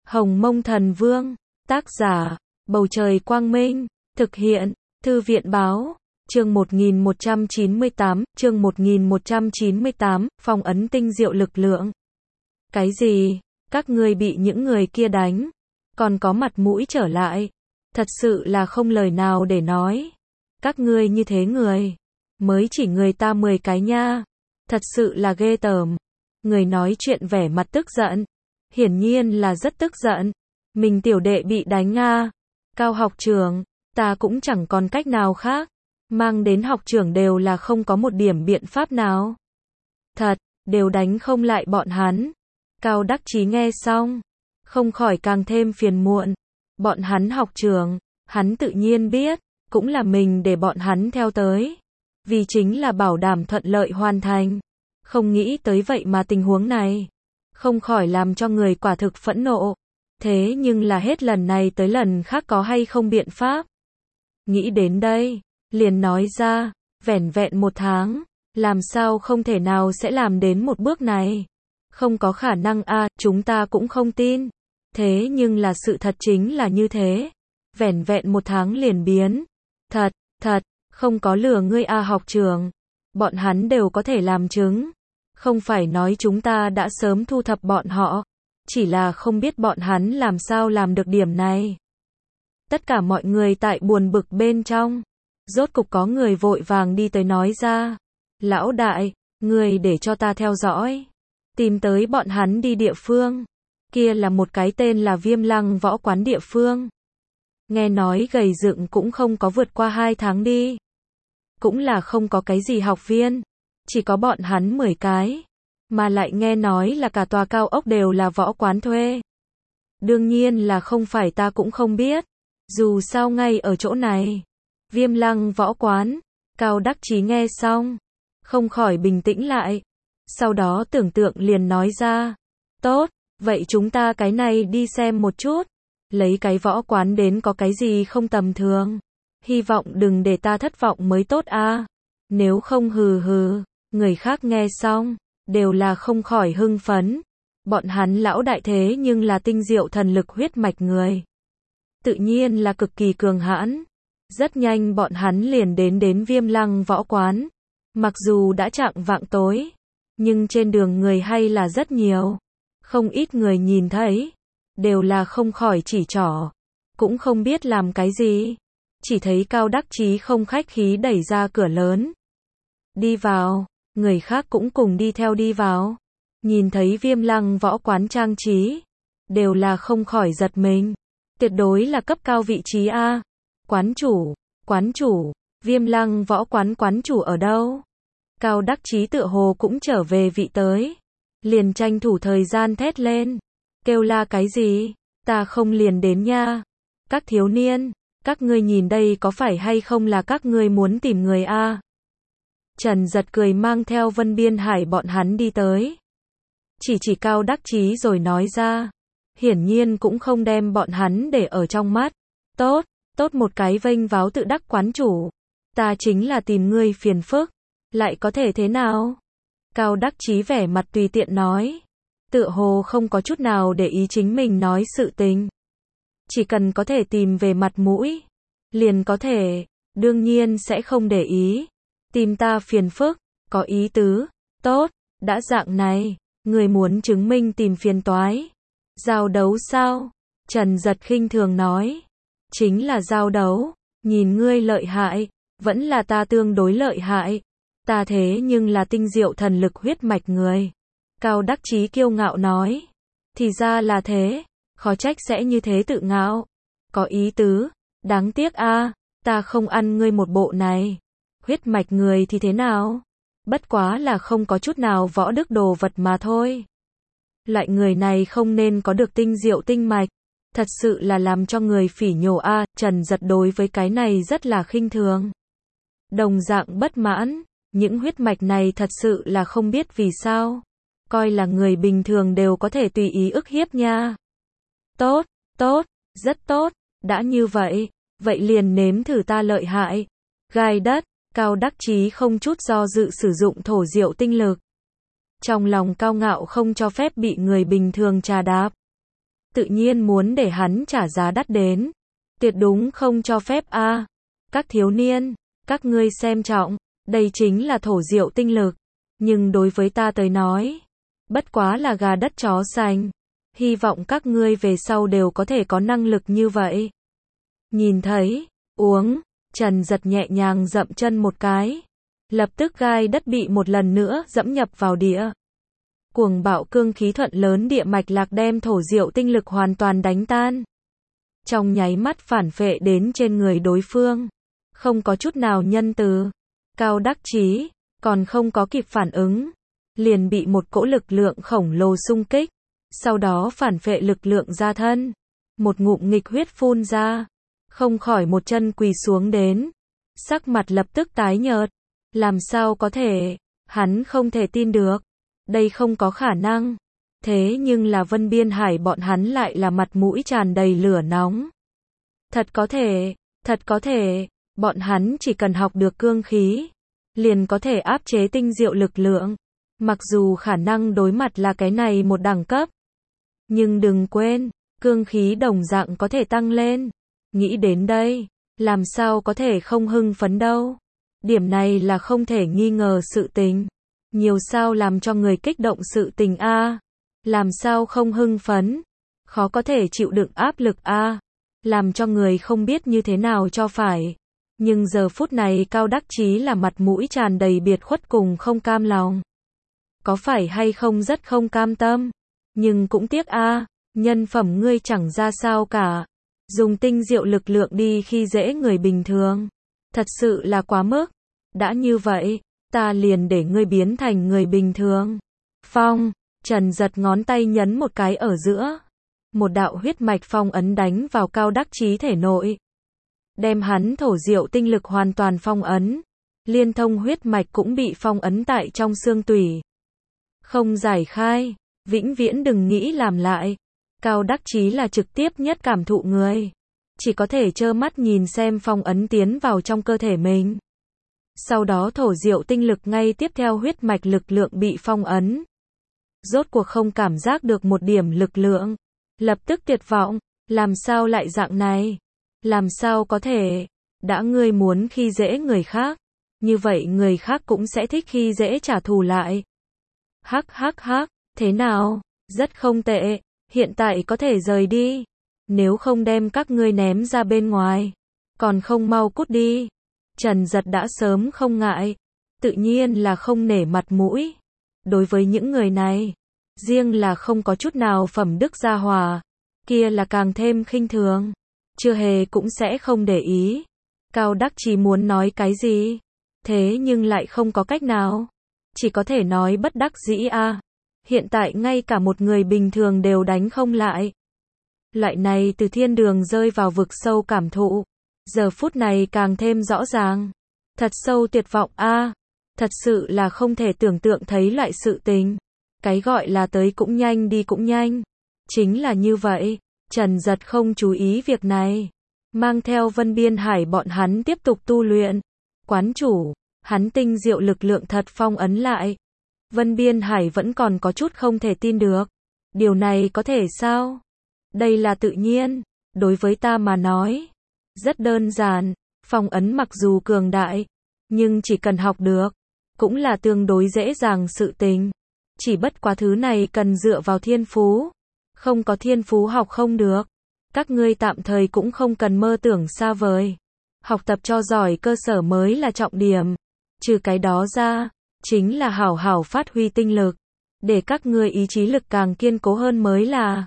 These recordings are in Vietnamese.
Hồng Mông Thần Vương, tác giả, Bầu Trời Quang Minh, thực hiện, Thư viện Báo, chương 1198, phong ấn tinh diệu lực lượng. Cái gì? Các ngươi bị những người kia đánh, còn có mặt mũi trở lại. Thật sự là không lời nào để nói. Các ngươi như thế người, mới chỉ người ta 10 cái nha. Thật sự là ghê tởm. Người nói chuyện vẻ mặt tức giận. Hiển nhiên là rất tức giận. Mình tiểu đệ bị đánh à. Cao học trưởng, ta cũng chẳng còn cách nào khác. Mang đến học trưởng đều là không có một điểm biện pháp nào. Thật, đều đánh không lại bọn hắn. Cao Đắc Chí nghe xong, không khỏi càng thêm phiền muộn. Bọn hắn học trưởng, hắn tự nhiên biết, cũng là mình để bọn hắn theo tới. Vì chính là bảo đảm thuận lợi hoàn thành. Không nghĩ tới vậy mà tình huống này, không khỏi làm cho người quả thực phẫn nộ. Thế nhưng là hết lần này tới lần khác có hay không biện pháp. Nghĩ đến đây, liền nói ra, vẻn vẹn 1 tháng, làm sao không thể nào sẽ làm đến một bước này. Không có khả năng a, chúng ta cũng không tin. Thế nhưng là sự thật chính là như thế. Vẻn vẹn 1 tháng liền biến. Thật, không có lừa ngươi a học trưởng. Bọn hắn đều có thể làm chứng. Không phải nói chúng ta đã sớm thu thập bọn họ. Chỉ là không biết bọn hắn làm sao làm được điểm này. Tất cả mọi người tại buồn bực bên trong. Rốt cục có người vội vàng đi tới nói ra. Lão đại, người để cho ta theo dõi. Tìm tới bọn hắn đi địa phương. Kia là một cái tên là Viêm Lăng võ quán địa phương. Nghe nói gầy dựng cũng không có vượt qua 2 tháng đi. Cũng là không có cái gì học viên. Chỉ có bọn hắn 10 cái. Mà lại nghe nói là cả tòa cao ốc đều là võ quán thuê. Đương nhiên là không phải ta cũng không biết. Dù sao ngay ở chỗ này. Viêm Lăng võ quán. Cao Đắc Chí nghe xong, không khỏi bình tĩnh lại. Sau đó tưởng tượng liền nói ra. Tốt, vậy chúng ta cái này đi xem một chút. Lấy cái võ quán đến có cái gì không tầm thường. Hy vọng đừng để ta thất vọng mới tốt a. Nếu không hừ hừ. Người khác nghe xong, đều là không khỏi hưng phấn. Bọn hắn lão đại thế nhưng là tinh diệu thần lực huyết mạch người. Tự nhiên là cực kỳ cường hãn. Rất nhanh bọn hắn liền đến Viêm Lăng võ quán. Mặc dù đã chạng vạng tối, nhưng trên đường người hay là rất nhiều. Không ít người nhìn thấy, đều là không khỏi chỉ trỏ. Cũng không biết làm cái gì. Chỉ thấy Cao Đắc Chí không khách khí đẩy ra cửa lớn. Đi vào, người khác cũng cùng đi theo đi vào. Nhìn thấy Viêm Lăng võ quán trang trí, đều là không khỏi giật mình. Tuyệt đối là cấp cao vị trí a. Quán chủ, Viêm Lăng võ quán quán chủ ở đâu? Cao Đắc Chí tựa hồ cũng trở về vị tới. Liền tranh thủ thời gian thét lên. Kêu la cái gì? Ta không liền đến nha. Các thiếu niên, các ngươi nhìn đây có phải hay không là các ngươi muốn tìm người a? Trần Giật cười mang theo Vân Biên Hải bọn hắn đi tới. Chỉ Cao Đắc Chí rồi nói ra. Hiển nhiên cũng không đem bọn hắn để ở trong mắt. Tốt một cái vênh váo tự đắc quán chủ. Ta chính là tìm ngươi phiền phức. Lại có thể thế nào? Cao Đắc Chí vẻ mặt tùy tiện nói. Tựa hồ không có chút nào để ý chính mình nói sự tình. Chỉ cần có thể tìm về mặt mũi. Liền có thể. Đương nhiên sẽ không để ý. Tìm ta phiền phức. Có ý tứ. Tốt. Đã dạng này. Người muốn chứng minh tìm phiền toái. Giao đấu sao? Trần Giật khinh thường nói. Chính là giao đấu. Nhìn ngươi lợi hại. Vẫn là ta tương đối lợi hại. Ta thế nhưng là tinh diệu thần lực huyết mạch người. Cao Đắc Chí kiêu ngạo nói. Thì ra là thế. Khó trách sẽ như thế tự ngạo. Có ý tứ. Đáng tiếc a, ta không ăn ngươi một bộ này. Huyết mạch người thì thế nào? Bất quá là không có chút nào võ đức đồ vật mà thôi. Loại người này không nên có được tinh diệu tinh mạch. Thật sự là làm cho người phỉ nhổ a. Trần Giật đối với cái này rất là khinh thường. Đồng dạng bất mãn. Những huyết mạch này thật sự là không biết vì sao. Coi là người bình thường đều có thể tùy ý ức hiếp nha. Tốt, rất tốt. Đã như vậy, vậy liền nếm thử ta lợi hại. Gai đất, Cao Đắc Chí không chút do dự sử dụng thổ diệu tinh lực. Trong lòng cao ngạo không cho phép bị người bình thường trà đạp. tự nhiên muốn để hắn trả giá đắt đến. Tuyệt đúng không cho phép a. Các thiếu niên, các ngươi xem trọng, đây chính là thổ diệu tinh lực. Nhưng đối với ta tới nói, bất quá là gà đất chó sành. Hy vọng các ngươi về sau đều có thể có năng lực như vậy. Nhìn thấy, uống, Trần Giật nhẹ nhàng dậm chân một cái. Lập tức gai đất bị một lần nữa dẫm nhập vào địa. Cuồng bạo cương khí thuận lớn địa mạch lạc đem thổ diệu tinh lực hoàn toàn đánh tan. Trong nháy mắt phản phệ đến trên người đối phương. Không có chút nào nhân từ. Cao Đắc Chí, còn không có kịp phản ứng. Liền bị một cỗ lực lượng khổng lồ xung kích. Sau đó phản phệ lực lượng ra thân. Một ngụm nghịch huyết phun ra. Không khỏi một chân quỳ xuống đến. Sắc mặt lập tức tái nhợt. Làm sao có thể? Hắn không thể tin được. Đây không có khả năng. Thế nhưng là Vân Biên Hải bọn hắn lại là mặt mũi tràn đầy lửa nóng. Thật có thể, bọn hắn chỉ cần học được cương khí, liền có thể áp chế tinh diệu lực lượng. Mặc dù khả năng đối mặt là cái này một đẳng cấp. Nhưng đừng quên, cương khí đồng dạng có thể tăng lên. Nghĩ đến đây, làm sao có thể không hưng phấn đâu. Điểm này là không thể nghi ngờ sự tình. Nhiều sao làm cho người kích động sự tình a. Làm sao không hưng phấn. Khó có thể chịu đựng áp lực a. Làm cho người không biết như thế nào cho phải. Nhưng giờ phút này Cao Đắc Chí là mặt mũi tràn đầy biệt khuất cùng không cam lòng. Có phải hay không rất không cam tâm. Nhưng cũng tiếc a, nhân phẩm ngươi chẳng ra sao cả. Dùng tinh diệu lực lượng đi khi dễ người bình thường. Thật sự là quá mức. Đã như vậy, ta liền để ngươi biến thành người bình thường. Phong, Trần Giật ngón tay nhấn một cái ở giữa. Một đạo huyết mạch phong ấn đánh vào Cao Đắc Chí thể nội. Đem hắn thổ diệu tinh lực hoàn toàn phong ấn. Liên thông huyết mạch cũng bị phong ấn tại trong xương tủy. Không giải khai, vĩnh viễn đừng nghĩ làm lại. Cao Đắc Chí là trực tiếp nhất cảm thụ người. Chỉ có thể trơ mắt nhìn xem phong ấn tiến vào trong cơ thể mình. Sau đó thổ diệu tinh lực ngay tiếp theo huyết mạch lực lượng bị phong ấn. Rốt cuộc không cảm giác được một điểm lực lượng. Lập tức tuyệt vọng, làm sao lại dạng này? Làm sao có thể? Đã ngươi muốn khi dễ người khác, như vậy người khác cũng sẽ thích khi dễ trả thù lại. Hắc, thế nào? Rất không tệ, hiện tại có thể rời đi. Nếu không đem các ngươi ném ra bên ngoài, còn không mau cút đi. Trần Giật đã sớm không ngại, tự nhiên là không nể mặt mũi. Đối với những người này, riêng là không có chút nào phẩm đức gia hòa, kia là càng thêm khinh thường, chưa hề cũng sẽ không để ý. Cao Đắc Chí muốn nói cái gì, thế nhưng lại không có cách nào, chỉ có thể nói bất đắc dĩ a. Hiện tại ngay cả một người bình thường đều đánh không lại. Loại này từ thiên đường rơi vào vực sâu cảm thụ, giờ phút này càng thêm rõ ràng. Thật sâu tuyệt vọng a. Thật sự là không thể tưởng tượng thấy loại sự tình. Cái gọi là tới cũng nhanh đi cũng nhanh. Chính là như vậy, Trần Giật không chú ý việc này. Mang theo Vân Biên Hải bọn hắn tiếp tục tu luyện. Quán chủ, hắn tinh diệu lực lượng thật phong ấn lại. Vân Biên Hải vẫn còn có chút không thể tin được. Điều này có thể sao? Đây là tự nhiên, đối với ta mà nói. Rất đơn giản, phong ấn mặc dù cường đại, nhưng chỉ cần học được, cũng là tương đối dễ dàng sự tình. Chỉ bất quá thứ này cần dựa vào thiên phú. Không có thiên phú học không được. Các ngươi tạm thời cũng không cần mơ tưởng xa vời. Học tập cho giỏi cơ sở mới là trọng điểm. Trừ cái đó ra, chính là hảo hảo phát huy tinh lực. Để các ngươi ý chí lực càng kiên cố hơn mới là.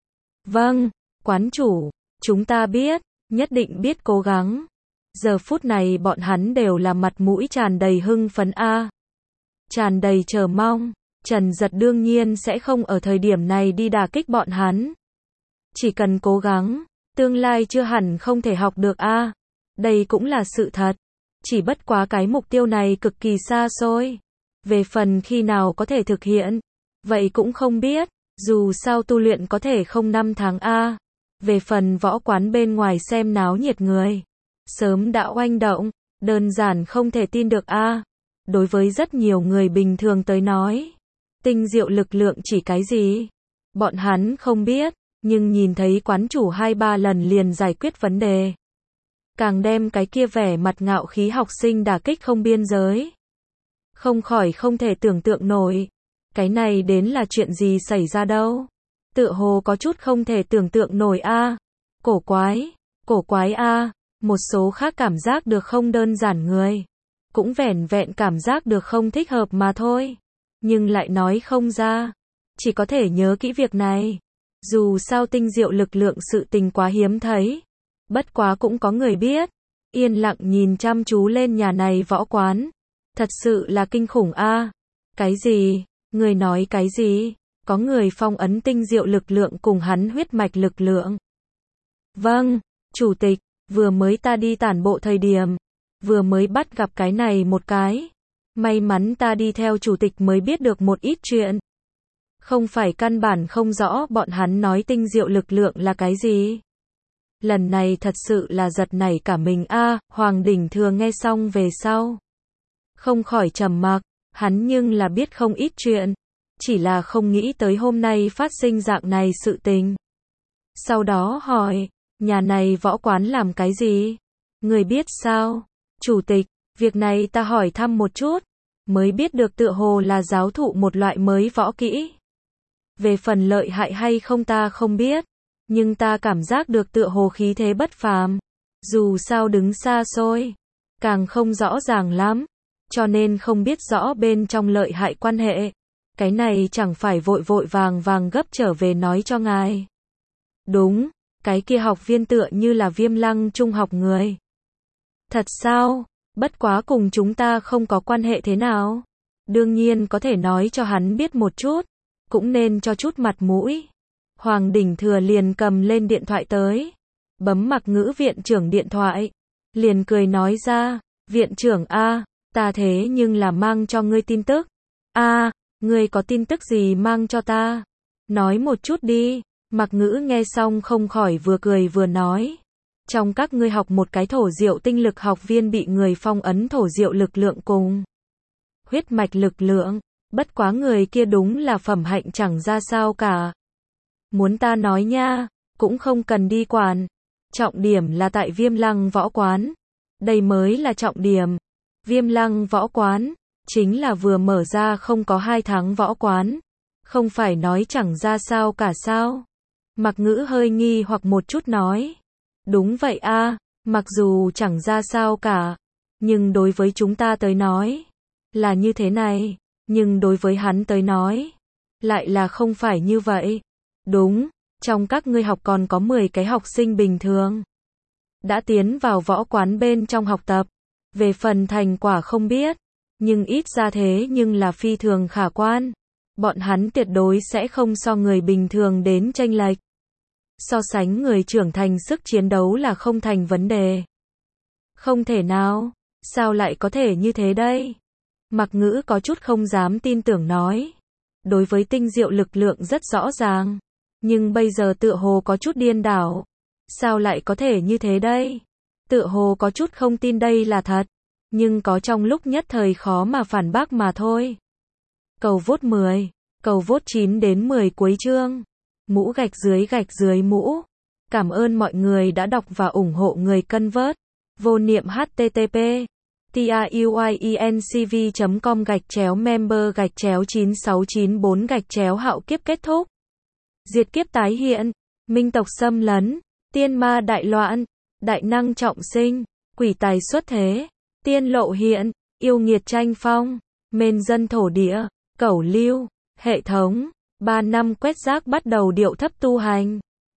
Vâng, quán chủ, chúng ta biết, nhất định biết cố gắng. Giờ phút này bọn hắn đều là mặt mũi tràn đầy hưng phấn a. Tràn đầy chờ mong. Trần Giật đương nhiên sẽ không ở thời điểm này đi đả kích bọn hắn. Chỉ cần cố gắng, tương lai chưa hẳn không thể học được a. Đây cũng là sự thật. Chỉ bất quá cái mục tiêu này cực kỳ xa xôi. Về phần khi nào có thể thực hiện, vậy cũng không biết. Dù sao tu luyện có thể không 5 tháng a. Về phần võ quán bên ngoài xem náo nhiệt người, sớm đã oanh động, đơn giản không thể tin được a. Đối với rất nhiều người bình thường tới nói, tinh diệu lực lượng chỉ cái gì? Bọn hắn không biết, Nhưng nhìn thấy quán chủ 2-3 lần liền giải quyết vấn đề. Càng đem cái kia vẻ mặt ngạo khí học sinh đả kích không biên giới. Không khỏi không thể tưởng tượng nổi. Cái này đến là chuyện gì xảy ra đâu. Tựa hồ có chút không thể tưởng tượng nổi a. Cổ quái a. Một số khác cảm giác được không đơn giản người. Cũng vẻn vẹn cảm giác được không thích hợp mà thôi. Nhưng lại nói không ra. Chỉ có thể nhớ kỹ việc này. Dù sao tinh diệu lực lượng sự tình quá hiếm thấy. Bất quá cũng có người biết. Yên lặng nhìn chăm chú lên nhà này võ quán. Thật sự là kinh khủng a. Cái gì? Người nói cái gì? Có người phong ấn tinh diệu lực lượng cùng hắn huyết mạch lực lượng. Vâng, chủ tịch, vừa mới ta đi tản bộ thời điểm. Vừa mới bắt gặp cái này một cái. May mắn ta đi theo chủ tịch mới biết được một ít chuyện. Không phải căn bản không rõ bọn hắn nói tinh diệu lực lượng là cái gì. Lần này thật sự là giật nảy cả mình a. Hoàng Đỉnh Thừa nghe xong về sau. Không khỏi trầm mặc, hắn nhưng là biết không ít chuyện. Chỉ là không nghĩ tới hôm nay phát sinh dạng này sự tình. Sau đó hỏi, nhà này võ quán làm cái gì? Người biết sao? Chủ tịch, việc này ta hỏi thăm một chút. Mới biết được tựa hồ là giáo thụ một loại mới võ kỹ. Về phần lợi hại hay không ta không biết. Nhưng ta cảm giác được tựa hồ khí thế bất phàm. Dù sao đứng xa xôi. Càng không rõ ràng lắm. Cho nên không biết rõ bên trong lợi hại quan hệ. Cái này chẳng phải vội vội vàng gấp trở về nói cho ngài. Đúng, cái kia học viên tựa như là Viêm Lăng trung học người. Thật sao? Bất quá cùng chúng ta không có quan hệ thế nào. Đương nhiên có thể nói cho hắn biết một chút. Cũng nên cho chút mặt mũi. Hoàng Đỉnh Thừa liền cầm lên điện thoại tới. Bấm Mặc Ngữ viện trưởng điện thoại. Liền cười nói ra, viện trưởng a, ta thế nhưng là mang cho ngươi tin tức. A, ngươi có tin tức gì mang cho ta? Nói một chút đi. Mặc Ngữ nghe xong không khỏi vừa cười vừa nói. Trong các ngươi học một cái thổ diệu tinh lực học viên bị người phong ấn thổ diệu lực lượng cùng huyết mạch lực lượng. Bất quá người kia đúng là phẩm hạnh chẳng ra sao cả. Muốn ta nói nha, cũng không cần đi quản. Trọng điểm là tại Viêm Lăng võ quán. Đây mới là trọng điểm. Viêm Lăng võ quán, chính là vừa mở ra không có 2 tháng võ quán. Không phải nói chẳng ra sao cả sao. Mặc Ngữ hơi nghi hoặc một chút nói. Đúng vậy a, mặc dù chẳng ra sao cả. Nhưng đối với chúng ta tới nói, là như thế này. Nhưng đối với hắn tới nói, lại là không phải như vậy. Đúng, trong các ngươi học còn có 10 cái học sinh bình thường. Đã tiến vào võ quán bên trong học tập. Về phần thành quả không biết. Nhưng ít ra thế nhưng là phi thường khả quan. Bọn hắn tuyệt đối sẽ không so người bình thường đến chênh lệch. So sánh người trưởng thành sức chiến đấu là không thành vấn đề. Không thể nào, sao lại có thể như thế đây? Mặc Ngữ có chút không dám tin tưởng nói. Đối với tinh diệu lực lượng rất rõ ràng. Nhưng bây giờ tựa hồ có chút điên đảo. Sao lại có thể như thế đây? Tựa hồ có chút không tin đây là thật. Nhưng có trong lúc nhất thời khó mà phản bác mà thôi. Cầu vote 10. Cầu vote 9 đến 10 cuối chương. Mũ gạch dưới mũ. Cảm ơn mọi người đã đọc và ủng hộ người cân vớt. Vô niệm http truyencv.com/member/9694/hạo kiếp kết thúc. Diệt kiếp tái hiện. Minh tộc xâm lấn. Tiên ma đại loạn. Đại năng trọng sinh. Quỷ tài xuất thế. Tiên lộ hiện. Yêu nghiệt tranh phong. Mên dân thổ địa. Cẩu lưu. Hệ thống. 3 năm quét rác bắt đầu điệu thấp tu hành.